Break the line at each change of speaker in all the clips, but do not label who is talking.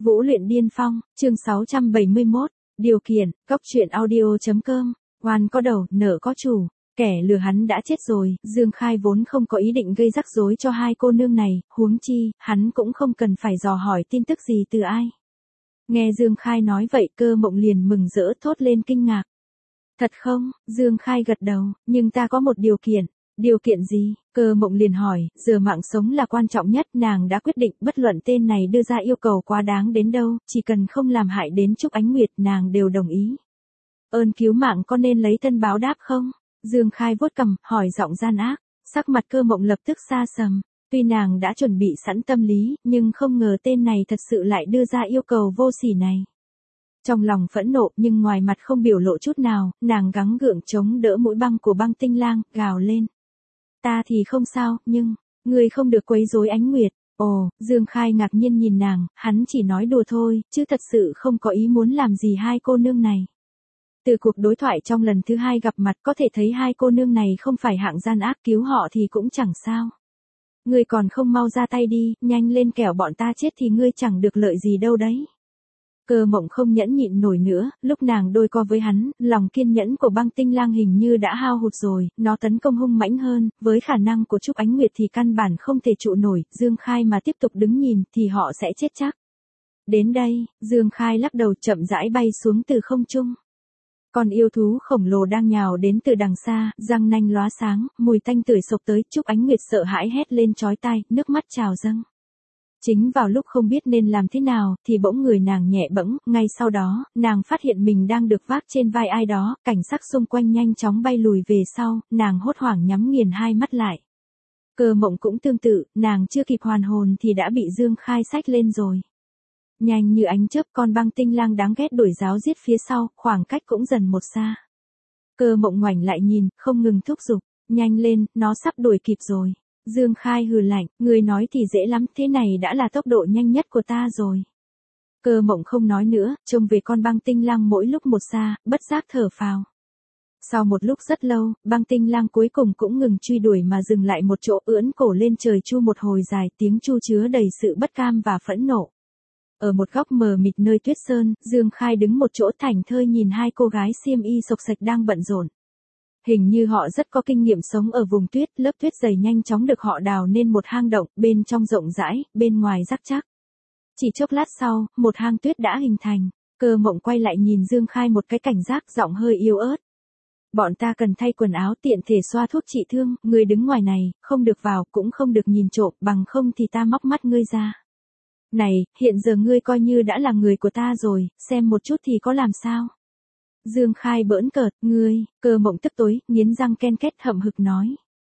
Vũ luyện điên phong, chương 671, điều kiện, cóc truyện audio.com, oan có đầu, nợ có chủ, kẻ lừa hắn đã chết rồi, Dương Khai vốn không có ý định gây rắc rối cho hai cô nương này, huống chi, hắn cũng không cần phải dò hỏi tin tức gì từ ai. Nghe Dương Khai nói vậy Cơ Mộng liền mừng rỡ thốt lên kinh ngạc. Thật không? Dương Khai gật đầu, nhưng ta có một điều kiện. Điều kiện gì? Cơ Mộng liền hỏi, giờ mạng sống là quan trọng nhất, nàng đã quyết định bất luận tên này đưa ra yêu cầu quá đáng đến đâu, chỉ cần không làm hại đến Trúc Ánh Nguyệt nàng đều đồng ý. Ơn cứu mạng có nên lấy thân báo đáp không? Dương Khai vuốt cằm, hỏi giọng gian ác, sắc mặt Cơ Mộng lập tức xa sầm, tuy nàng đã chuẩn bị sẵn tâm lý, nhưng không ngờ tên này thật sự lại đưa ra yêu cầu vô sỉ này. Trong lòng phẫn nộ nhưng ngoài mặt không biểu lộ chút nào, nàng gắng gượng chống đỡ mũi băng của Băng Tinh Lang, gào lên. Ta thì không sao, nhưng, ngươi không được quấy rối Ánh Nguyệt. Ồ, Dương Khai ngạc nhiên nhìn nàng, hắn chỉ nói đùa thôi, chứ thật sự không có ý muốn làm gì hai cô nương này. Từ cuộc đối thoại trong lần thứ hai gặp mặt có thể thấy hai cô nương này không phải hạng gian ác, cứu họ thì cũng chẳng sao. Ngươi còn không mau ra tay đi, nhanh lên kẻo bọn ta chết thì ngươi chẳng được lợi gì đâu đấy. Cơ Mộng không nhẫn nhịn nổi nữa, lúc nàng đôi co với hắn, lòng kiên nhẫn của Băng Tinh Lang hình như đã hao hụt rồi, nó tấn công hung mãnh hơn, với khả năng của Trúc Ánh Nguyệt thì căn bản không thể trụ nổi, Dương Khai mà tiếp tục đứng nhìn thì họ sẽ chết chắc. Đến đây, Dương Khai lắc đầu chậm rãi bay xuống từ không trung. Con yêu thú khổng lồ đang nhào đến từ đằng xa, răng nanh lóa sáng, mùi tanh tưởi sộc tới, Trúc Ánh Nguyệt sợ hãi hét lên chói tai, nước mắt trào dâng. Chính vào lúc không biết nên làm thế nào, thì bỗng người nàng nhẹ bẫng, ngay sau đó, nàng phát hiện mình đang được vác trên vai ai đó, cảnh sắc xung quanh nhanh chóng bay lùi về sau, nàng hốt hoảng nhắm nghiền hai mắt lại. Cơ Mộng cũng tương tự, nàng chưa kịp hoàn hồn thì đã bị Dương Khai xách lên rồi. Nhanh như ánh chớp con Băng Tinh Lang đáng ghét đuổi ráo giết phía sau, khoảng cách cũng dần một xa. Cơ Mộng ngoảnh lại nhìn, không ngừng thúc giục, nhanh lên, nó sắp đuổi kịp rồi. Dương Khai hừ lạnh, người nói thì dễ lắm, thế này đã là tốc độ nhanh nhất của ta rồi. Cơ Mộng không nói nữa, trông về con Băng Tinh Lang mỗi lúc một xa, bất giác thở phào. Sau một lúc rất lâu, Băng Tinh Lang cuối cùng cũng ngừng truy đuổi mà dừng lại một chỗ, ưỡn cổ lên trời chu một hồi dài, tiếng chu chứa đầy sự bất cam và phẫn nộ. Ở một góc mờ mịt nơi tuyết sơn, Dương Khai đứng một chỗ thảnh thơi nhìn hai cô gái xiêm y xộc xệch đang bận rộn. Hình như họ rất có kinh nghiệm sống ở vùng tuyết, lớp tuyết dày nhanh chóng được họ đào nên một hang động, bên trong rộng rãi, bên ngoài rắc chắc. Chỉ chốc lát sau, một hang tuyết đã hình thành. Cơ Mộng quay lại nhìn Dương Khai một cái cảnh giác, giọng hơi yếu ớt. Bọn ta cần thay quần áo tiện thể xoa thuốc trị thương, ngươi đứng ngoài này, không được vào, cũng không được nhìn trộm, bằng không thì ta móc mắt ngươi ra. Này, hiện giờ ngươi coi như đã là người của ta rồi, xem một chút thì có làm sao? Dương Khai bỡn cợt, ngươi, Cơ Mộng tức tối, nghiến răng ken két hậm hực nói.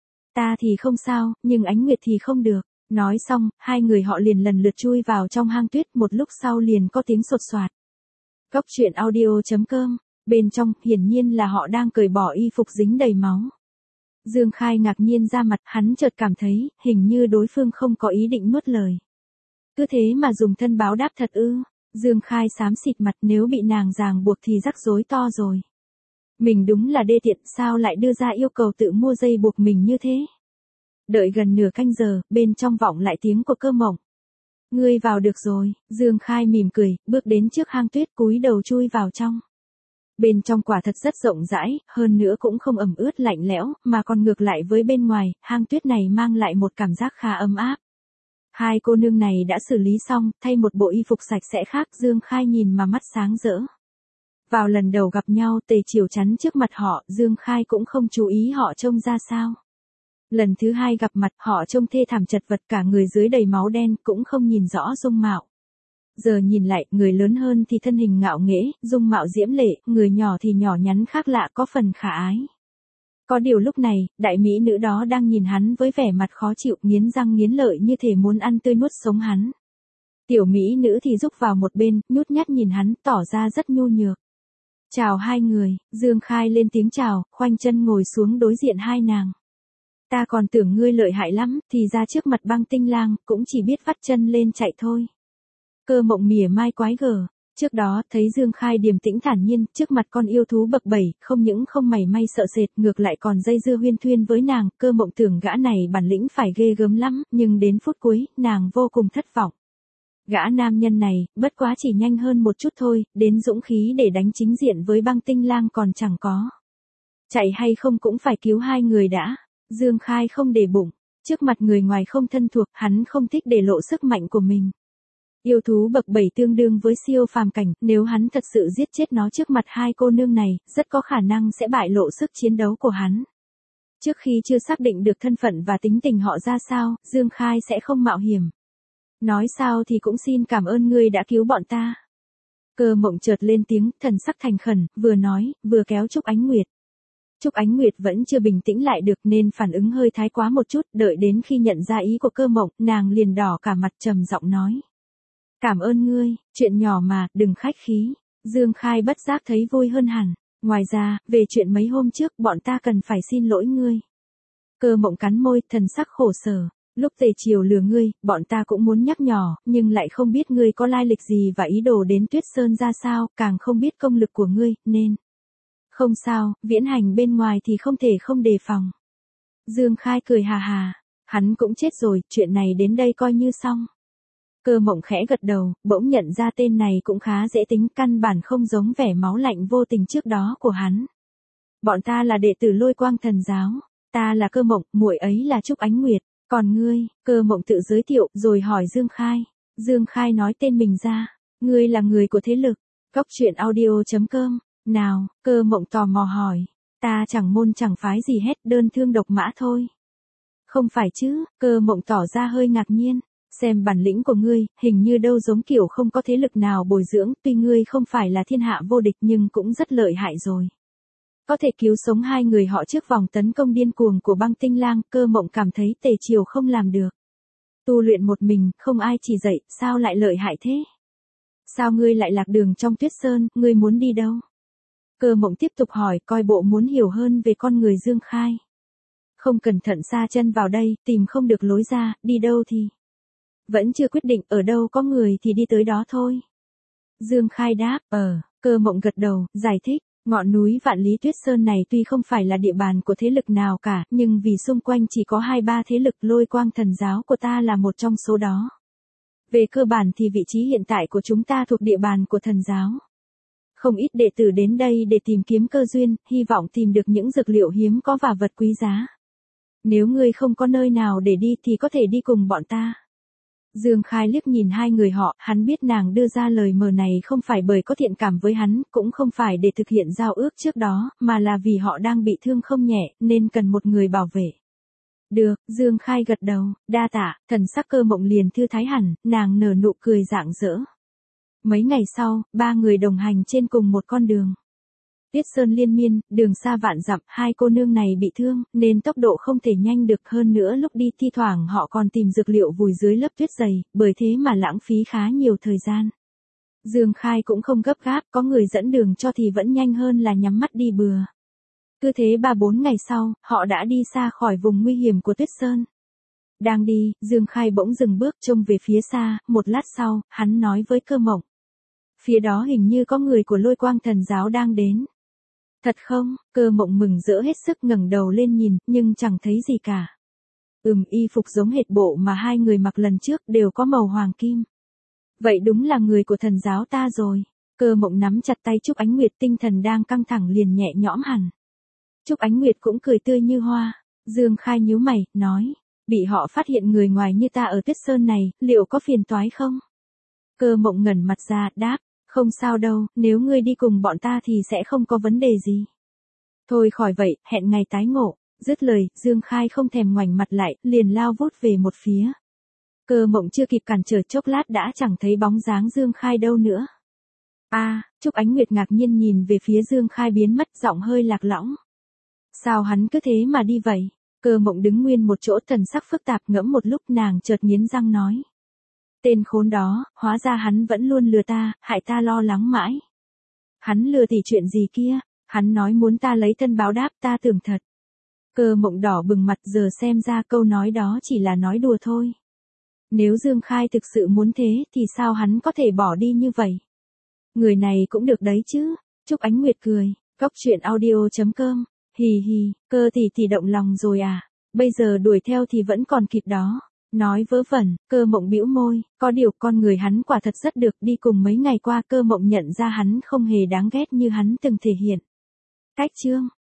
Ta thì không sao, nhưng Ánh Nguyệt thì không được. Nói xong, hai người họ liền lần lượt chui vào trong hang tuyết, một lúc sau liền có tiếng sột soạt. Cóc truyện audio.com, bên trong, hiển nhiên là họ đang cởi bỏ y phục dính đầy máu. Dương Khai ngạc nhiên ra mặt, hắn chợt cảm thấy, hình như đối phương không có ý định nuốt lời. Cứ thế mà dùng thân báo đáp thật ư? Dương Khai xám xịt mặt, nếu bị nàng ràng buộc thì rắc rối to rồi. Mình đúng là đê tiện, sao lại đưa ra yêu cầu tự mua dây buộc mình như thế? Đợi gần nửa canh giờ, bên trong vọng lại tiếng của Cơ Mộng. Ngươi vào được rồi, Dương Khai mỉm cười, bước đến trước hang tuyết cúi đầu chui vào trong. Bên trong quả thật rất rộng rãi, hơn nữa cũng không ẩm ướt lạnh lẽo, mà còn ngược lại với bên ngoài, hang tuyết này mang lại một cảm giác khá ấm áp. Hai cô nương này đã xử lý xong, thay một bộ y phục sạch sẽ khác, Dương Khai nhìn mà mắt sáng rỡ. Vào lần đầu gặp nhau Tề Chiều chắn trước mặt họ, Dương Khai cũng không chú ý họ trông ra sao. Lần thứ hai gặp mặt họ trông thê thảm chật vật, cả người dưới đầy máu đen, cũng không nhìn rõ dung mạo. Giờ nhìn lại, người lớn hơn thì thân hình ngạo nghễ, dung mạo diễm lệ, người nhỏ thì nhỏ nhắn khác lạ, có phần khả ái. Có điều lúc này, đại mỹ nữ đó đang nhìn hắn với vẻ mặt khó chịu, nghiến răng nghiến lợi như thể muốn ăn tươi nuốt sống hắn. Tiểu mỹ nữ thì rúc vào một bên, nhút nhát nhìn hắn, tỏ ra rất nhu nhược. Chào hai người, Dương Khai lên tiếng chào, khoanh chân ngồi xuống đối diện hai nàng. Ta còn tưởng ngươi lợi hại lắm, thì ra trước mặt Băng Tinh Lang, cũng chỉ biết vắt chân lên chạy thôi. Cơ Mộng mỉa mai quái gở. Trước đó, thấy Dương Khai điềm tĩnh thản nhiên, trước mặt con yêu thú bập bẩy, không những không mảy may sợ sệt, ngược lại còn dây dưa huyên thuyên với nàng, Cơ Mộng tưởng gã này bản lĩnh phải ghê gớm lắm, nhưng đến phút cuối, nàng vô cùng thất vọng. Gã nam nhân này, bất quá chỉ nhanh hơn một chút thôi, đến dũng khí để đánh chính diện với Băng Tinh Lang còn chẳng có. Chạy hay không cũng phải cứu hai người đã. Dương Khai không để bụng. Trước mặt người ngoài không thân thuộc, hắn không thích để lộ sức mạnh của mình. Yêu thú bậc 7 tương đương với siêu phàm cảnh, nếu hắn thật sự giết chết nó trước mặt hai cô nương này, rất có khả năng sẽ bại lộ sức chiến đấu của hắn. Trước khi chưa xác định được thân phận và tính tình họ ra sao, Dương Khai sẽ không mạo hiểm. Nói sao thì cũng xin cảm ơn ngươi đã cứu bọn ta. Cơ Mộng chợt lên tiếng, thần sắc thành khẩn, vừa nói, vừa kéo Trúc Ánh Nguyệt. Trúc Ánh Nguyệt vẫn chưa bình tĩnh lại được nên phản ứng hơi thái quá một chút, đợi đến khi nhận ra ý của Cơ Mộng, nàng liền đỏ cả mặt trầm giọng nói. Cảm ơn ngươi, chuyện nhỏ mà, đừng khách khí. Dương Khai bất giác thấy vui hơn hẳn. Ngoài ra, về chuyện mấy hôm trước bọn ta cần phải xin lỗi ngươi. Cơ Mộng cắn môi, thần sắc khổ sở. Lúc Tề Triều lừa ngươi, bọn ta cũng muốn nhắc nhở, nhưng lại không biết ngươi có lai lịch gì và ý đồ đến Tuyết Sơn ra sao, càng không biết công lực của ngươi, nên. Không sao, viễn hành bên ngoài thì không thể không đề phòng. Dương Khai cười hà hà. Hắn cũng chết rồi, chuyện này đến đây coi như xong. Cơ Mộng khẽ gật đầu, bỗng nhận ra tên này cũng khá dễ tính, căn bản không giống vẻ máu lạnh vô tình trước đó của hắn. Bọn ta là đệ tử Lôi Quang Thần Giáo, ta là Cơ Mộng, muội ấy là Trúc Ánh Nguyệt, còn ngươi? Cơ Mộng tự giới thiệu, rồi hỏi Dương Khai. Dương Khai nói tên mình ra, ngươi là người của thế lực. Góc truyện audio.com, nào, Cơ Mộng tò mò hỏi, ta chẳng môn chẳng phái gì hết, đơn thương độc mã thôi. Không phải chứ? Cơ Mộng tỏ ra hơi ngạc nhiên. Xem bản lĩnh của ngươi, hình như đâu giống kiểu không có thế lực nào bồi dưỡng, tuy ngươi không phải là thiên hạ vô địch nhưng cũng rất lợi hại rồi. Có thể cứu sống hai người họ trước vòng tấn công điên cuồng của Băng Tinh Lang, Cơ Mộng cảm thấy Tề Triều không làm được. Tu luyện một mình, không ai chỉ dạy, sao lại lợi hại thế? Sao ngươi lại lạc đường trong Tuyết Sơn, ngươi muốn đi đâu? Cơ Mộng tiếp tục hỏi, coi bộ muốn hiểu hơn về con người Dương Khai. Không cẩn thận sa chân vào đây, tìm không được lối ra, đi đâu thì... Vẫn chưa quyết định, ở đâu có người thì đi tới đó thôi. Dương Khai đáp, Cơ Mộng gật đầu, giải thích, ngọn núi Vạn Lý Tuyết Sơn này tuy không phải là địa bàn của thế lực nào cả, nhưng vì xung quanh chỉ có 2-3 thế lực, Lôi Quang Thần Giáo của ta là một trong số đó. Về cơ bản thì vị trí hiện tại của chúng ta thuộc địa bàn của thần giáo. Không ít đệ tử đến đây để tìm kiếm cơ duyên, hy vọng tìm được những dược liệu hiếm có và vật quý giá. Nếu ngươi không có nơi nào để đi thì có thể đi cùng bọn ta. Dương Khai liếc nhìn hai người họ, hắn biết nàng đưa ra lời mời này không phải bởi có thiện cảm với hắn, cũng không phải để thực hiện giao ước trước đó, mà là vì họ đang bị thương không nhẹ, nên cần một người bảo vệ. Được, Dương Khai gật đầu, đa tạ, thần sắc Cơ Mộng liền thư thái hẳn, nàng nở nụ cười rạng rỡ. Mấy ngày sau, ba người đồng hành trên cùng một con đường. Tuyết Sơn liên miên, đường xa vạn dặm, hai cô nương này bị thương, nên tốc độ không thể nhanh được, hơn nữa lúc đi thi thoảng họ còn tìm dược liệu vùi dưới lớp tuyết dày, bởi thế mà lãng phí khá nhiều thời gian. Dương Khai cũng không gấp gáp, có người dẫn đường cho thì vẫn nhanh hơn là nhắm mắt đi bừa. Cứ thế 3-4 ngày sau, họ đã đi xa khỏi vùng nguy hiểm của Tuyết Sơn. Đang đi, Dương Khai bỗng dừng bước trông về phía xa, một lát sau, hắn nói với Cơ Mộng. Phía đó hình như có người của Lôi Quang Thần Giáo đang đến. Thật không? Cơ Mộng mừng rỡ hết sức ngẩng đầu lên nhìn, nhưng chẳng thấy gì cả. Y phục giống hệt bộ mà hai người mặc lần trước, đều có màu hoàng kim. Vậy đúng là người của thần giáo ta rồi. Cơ Mộng nắm chặt tay Trúc Ánh Nguyệt, tinh thần đang căng thẳng liền nhẹ nhõm hẳn. Trúc Ánh Nguyệt cũng cười tươi như hoa. Dương Khai nhíu mày, nói, bị họ phát hiện người ngoài như ta ở Tuyết Sơn này, liệu có phiền toái không? Cơ Mộng ngẩng mặt ra, đáp, không sao đâu, nếu ngươi đi cùng bọn ta thì sẽ không có vấn đề gì. Thôi khỏi vậy, hẹn ngày tái ngộ. Dứt lời, Dương Khai không thèm ngoảnh mặt lại, liền lao vút về một phía. Cơ Mộng chưa kịp cản trở chốc lát đã chẳng thấy bóng dáng Dương Khai đâu nữa. Trúc Ánh Nguyệt ngạc nhiên nhìn về phía Dương Khai biến mất, giọng hơi lạc lõng. Sao hắn cứ thế mà đi vậy? Cơ Mộng đứng nguyên một chỗ, thần sắc phức tạp, ngẫm một lúc nàng chợt nghiến răng nói. Tên khốn đó, hóa ra hắn vẫn luôn lừa ta, hại ta lo lắng mãi. Hắn lừa thì chuyện gì kia? Hắn nói muốn ta lấy thân báo đáp, ta tưởng thật. Cơ Mộng đỏ bừng mặt, giờ xem ra câu nói đó chỉ là nói đùa thôi. Nếu Dương Khai thực sự muốn thế thì sao hắn có thể bỏ đi như vậy? Người này cũng được đấy chứ. Trúc Ánh Nguyệt cười. Góc truyện audio.com. Hì hì, Cơ tỷ động lòng rồi à? Bây giờ đuổi theo thì vẫn còn kịp đó. Nói vớ vẩn, Cơ Mộng bĩu môi, có điều con người hắn quả thật rất được, đi cùng mấy ngày qua Cơ Mộng nhận ra hắn không hề đáng ghét như hắn từng thể hiện. Cách chương